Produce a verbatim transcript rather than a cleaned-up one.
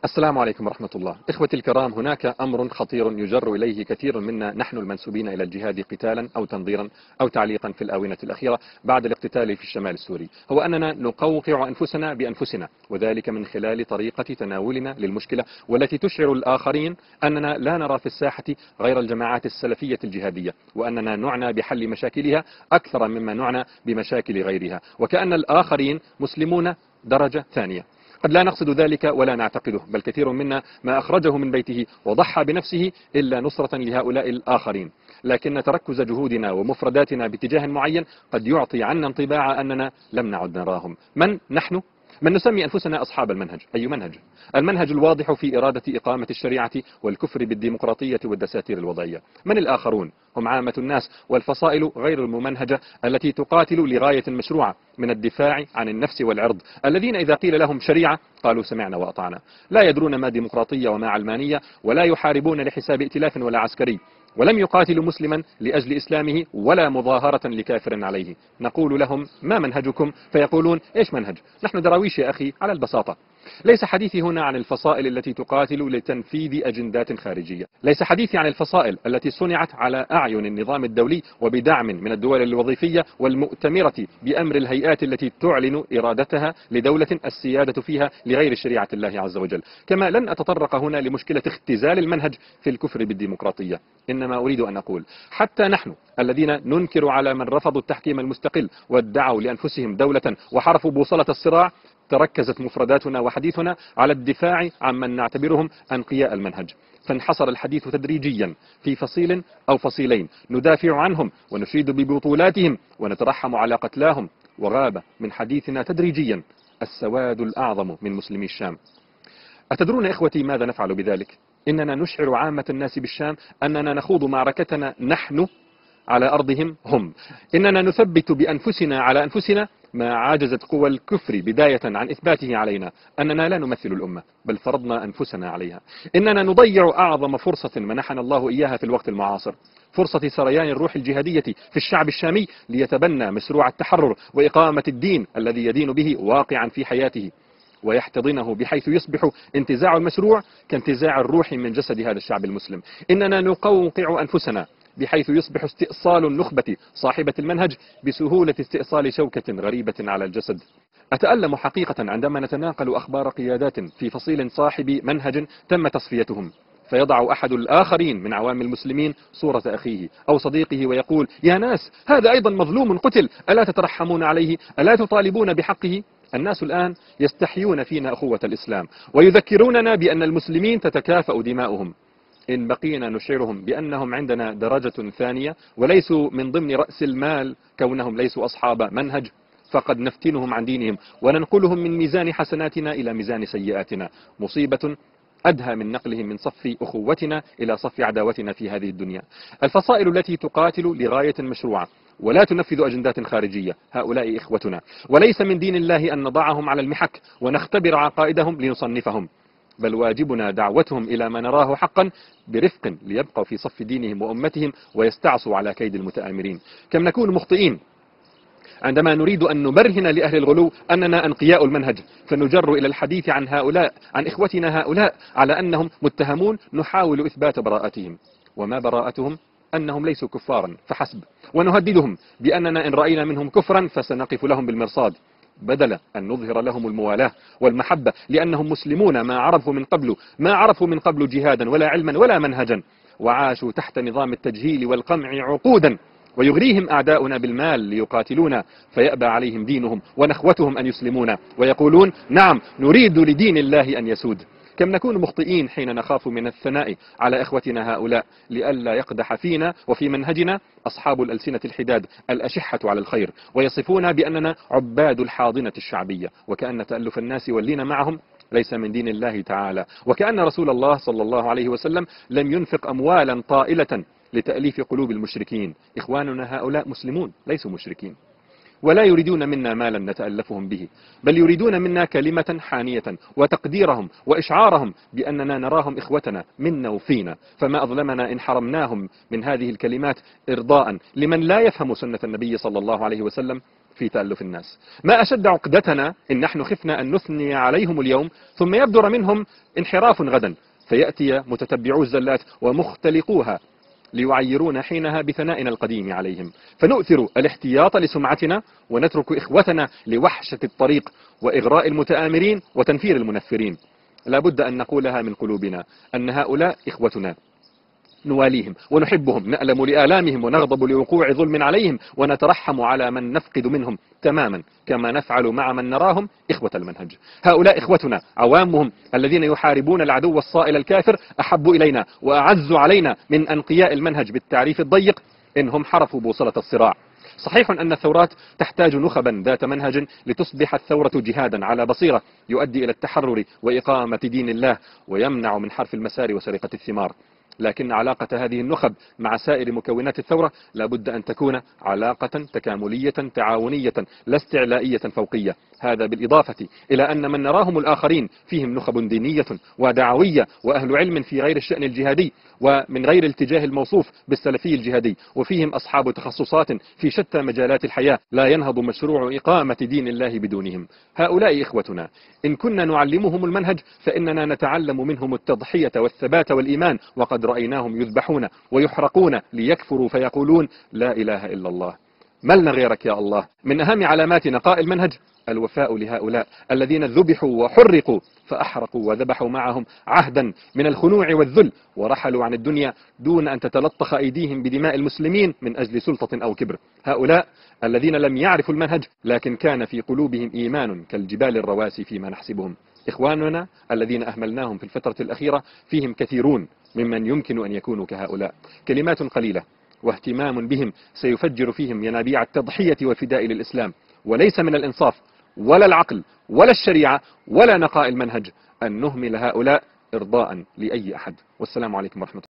السلام عليكم ورحمة الله. إخوتي الكرام، هناك أمر خطير يجر إليه كثير منا نحن المنسوبين إلى الجهاد قتالا أو تنظيرا أو تعليقا في الآونة الأخيرة بعد الاقتتال في الشمال السوري، هو أننا نقوقع أنفسنا بأنفسنا، وذلك من خلال طريقة تناولنا للمشكلة والتي تشعر الآخرين أننا لا نرى في الساحة غير الجماعات السلفية الجهادية، وأننا نعنى بحل مشاكلها أكثر مما نعنى بمشاكل غيرها، وكأن الآخرين مسلمون درجة ثانية. قد لا نقصد ذلك ولا نعتقده، بل كثير منا ما أخرجه من بيته وضحى بنفسه إلا نصرة لهؤلاء الآخرين، لكن تركز جهودنا ومفرداتنا باتجاه معين قد يعطي عنا انطباع أننا لم نعد نراهم. من نحن؟ من نسمي أنفسنا أصحاب المنهج. أي منهج؟ المنهج الواضح في إرادة إقامة الشريعة والكفر بالديمقراطية والدساتير الوضعية. من الآخرون؟ هم عامة الناس والفصائل غير الممنهجة التي تقاتل لغاية مشروعة من الدفاع عن النفس والعرض، الذين إذا قيل لهم شريعة قالوا سمعنا وأطعنا، لا يدرون ما ديمقراطية وما علمانية، ولا يحاربون لحساب ائتلاف ولا عسكري، ولم يقاتلوا مسلما لأجل إسلامه ولا مظاهرة لكافر عليه. نقول لهم ما منهجكم؟ فيقولون إيش منهج؟ نحن دراويش يا أخي على البساطة. ليس حديثي هنا عن الفصائل التي تقاتل لتنفيذ أجندات خارجية، ليس حديثي عن الفصائل التي صنعت على أعين النظام الدولي وبدعم من الدول الوظيفية والمؤتمرة بأمر الهيئات التي تعلن إرادتها لدولة السيادة فيها لغير شريعة الله عز وجل. كما لن أتطرق هنا لمشكلة اختزال المنهج في الكفر بالديمقراطية، إنما أريد أن أقول حتى نحن الذين ننكر على من رفضوا التحكيم المستقل وادعوا لأنفسهم دولة وحرفوا بوصلة الصراع، تركزت مفرداتنا وحديثنا على الدفاع عن من نعتبرهم أنقياء المنهج، فانحصر الحديث تدريجيا في فصيل أو فصيلين ندافع عنهم ونشيد ببطولاتهم ونترحم على قتلاهم، وغاب من حديثنا تدريجيا السواد الأعظم من مسلمي الشام. أتدرون إخوتي ماذا نفعل بذلك؟ إننا نشعر عامة الناس بالشام أننا نخوض معركتنا نحن على أرضهم هم، إننا نثبت بأنفسنا على أنفسنا ما عاجزت قوى الكفر بداية عن إثباته علينا، أننا لا نمثل الأمة بل فرضنا أنفسنا عليها، إننا نضيع أعظم فرصة منحنا الله إياها في الوقت المعاصر، فرصة سريان الروح الجهادية في الشعب الشامي ليتبنى مشروع التحرر وإقامة الدين الذي يدين به واقعا في حياته ويحتضنه، بحيث يصبح انتزاع المشروع كانتزاع الروح من جسد هذا الشعب المسلم. إننا نقوقع أنفسنا بحيث يصبح استئصال النخبة صاحبة المنهج بسهولة استئصال شوكة غريبة على الجسد. أتألم حقيقة عندما نتناقل أخبار قيادات في فصيل صاحب منهج تم تصفيتهم، فيضع أحد الآخرين من عوام المسلمين صورة أخيه أو صديقه ويقول يا ناس هذا أيضا مظلوم قتل، ألا تترحمون عليه؟ ألا تطالبون بحقه؟ الناس الآن يستحيون فينا أخوة الإسلام ويذكروننا بأن المسلمين تتكافأ دماؤهم. إن بقينا نشعرهم بأنهم عندنا درجة ثانية وليسوا من ضمن رأس المال كونهم ليسوا أصحاب منهج، فقد نفتنهم عن دينهم وننقلهم من ميزان حسناتنا إلى ميزان سيئاتنا، مصيبة أدهى من نقلهم من صف أخوتنا إلى صف عداوتنا في هذه الدنيا. الفصائل التي تقاتل لغاية مشروعة ولا تنفذ أجندات خارجية، هؤلاء إخوتنا، وليس من دين الله أن نضعهم على المحك ونختبر عقائدهم لنصنفهم، بل واجبنا دعوتهم إلى ما نراه حقا برفق ليبقوا في صف دينهم وأمتهم ويستعصوا على كيد المتآمرين. كم نكون مخطئين عندما نريد أن نبرهن لأهل الغلو أننا أنقياء المنهج، فنجر إلى الحديث عن هؤلاء، عن إخوتنا هؤلاء، على أنهم متهمون نحاول إثبات براءتهم، وما براءتهم؟ أنهم ليسوا كفارا فحسب، ونهددهم بأننا إن رأينا منهم كفرا فسنقف لهم بالمرصاد، بدل أن نظهر لهم الموالاة والمحبة لأنهم مسلمون ما عرفوا من قبل ما عرفوا من قبل جهادا ولا علما ولا منهجا، وعاشوا تحت نظام التجهيل والقمع عقودا، ويغريهم أعداؤنا بالمال ليقاتلونا فيأبى عليهم دينهم ونخوتهم أن يسلمونا ويقولون نعم نريد لدين الله أن يسود. كم نكون مخطئين حين نخاف من الثناء على إخوتنا هؤلاء لئلا يقدح فينا وفي منهجنا أصحاب الألسنة الحداد الأشحة على الخير ويصفون بأننا عباد الحاضنة الشعبية، وكأن تألف الناس واللين معهم ليس من دين الله تعالى، وكأن رسول الله صلى الله عليه وسلم لم ينفق أموالا طائلة لتأليف قلوب المشركين. إخواننا هؤلاء مسلمون ليسوا مشركين، ولا يريدون منا مالا نتألفهم به، بل يريدون منا كلمة حانية وتقديرهم وإشعارهم بأننا نراهم إخوتنا منا وفينا، فما أظلمنا إن حرمناهم من هذه الكلمات إرضاء لمن لا يفهم سنة النبي صلى الله عليه وسلم في تألف الناس. ما أشد عقدتنا إن نحن خفنا أن نثني عليهم اليوم ثم يبدر منهم انحراف غدا، فيأتي متتبعو الزلات ومختلقوها ليعيرون حينها بثنائنا القديم عليهم، فنؤثر الاحتياط لسمعتنا ونترك إخوتنا لوحشة الطريق وإغراء المتآمرين وتنفير المنفرين. لا بد أن نقولها من قلوبنا أن هؤلاء إخوتنا، نواليهم ونحبهم، نألم لآلامهم ونغضب لوقوع ظلم عليهم، ونترحم على من نفقد منهم تماما كما نفعل مع من نراهم إخوة المنهج. هؤلاء إخوتنا، عوامهم الذين يحاربون العدو الصائل الكافر أحب إلينا وأعز علينا من أنقياء المنهج بالتعريف الضيق إنهم حرفوا بوصلة الصراع. صحيح أن الثورات تحتاج نخبا ذات منهج لتصبح الثورة جهادا على بصيرة يؤدي إلى التحرر وإقامة دين الله ويمنع من حرف المسار وسرقة الثمار، لكن علاقة هذه النخب مع سائر مكونات الثورة لابد أن تكون علاقة تكاملية تعاونية لا استعلائية فوقية. هذا بالإضافة إلى أن من نراهم الآخرين فيهم نخب دينية ودعوية وأهل علم في غير الشأن الجهادي ومن غير الاتجاه الموصوف بالسلفي الجهادي، وفيهم أصحاب تخصصات في شتى مجالات الحياة لا ينهض مشروع إقامة دين الله بدونهم. هؤلاء إخوتنا، إن كنا نعلمهم المنهج فإننا نتعلم منهم التضحية والثبات والإيمان، وقد رأيناهم يذبحون ويحرقون ليكفروا فيقولون لا إله إلا الله. ملنا غيرك يا الله. من أهم علامات نقاء المنهج الوفاء لهؤلاء الذين ذبحوا وحرقوا فأحرقوا وذبحوا معهم عهدا من الخنوع والذل، ورحلوا عن الدنيا دون أن تتلطخ أيديهم بدماء المسلمين من أجل سلطة أو كبر. هؤلاء الذين لم يعرفوا المنهج لكن كان في قلوبهم إيمان كالجبال الرواسي فيما نحسبهم. إخواننا الذين أهملناهم في الفترة الأخيرة فيهم كثيرون ممن يمكن أن يكونوا كهؤلاء. كلمات قليلة واهتمام بهم سيفجر فيهم ينابيع التضحية والفداء للإسلام، وليس من الإنصاف ولا العقل ولا الشريعة ولا نقاء المنهج أن نهمل هؤلاء إرضاء لأي أحد. والسلام عليكم ورحمة الله.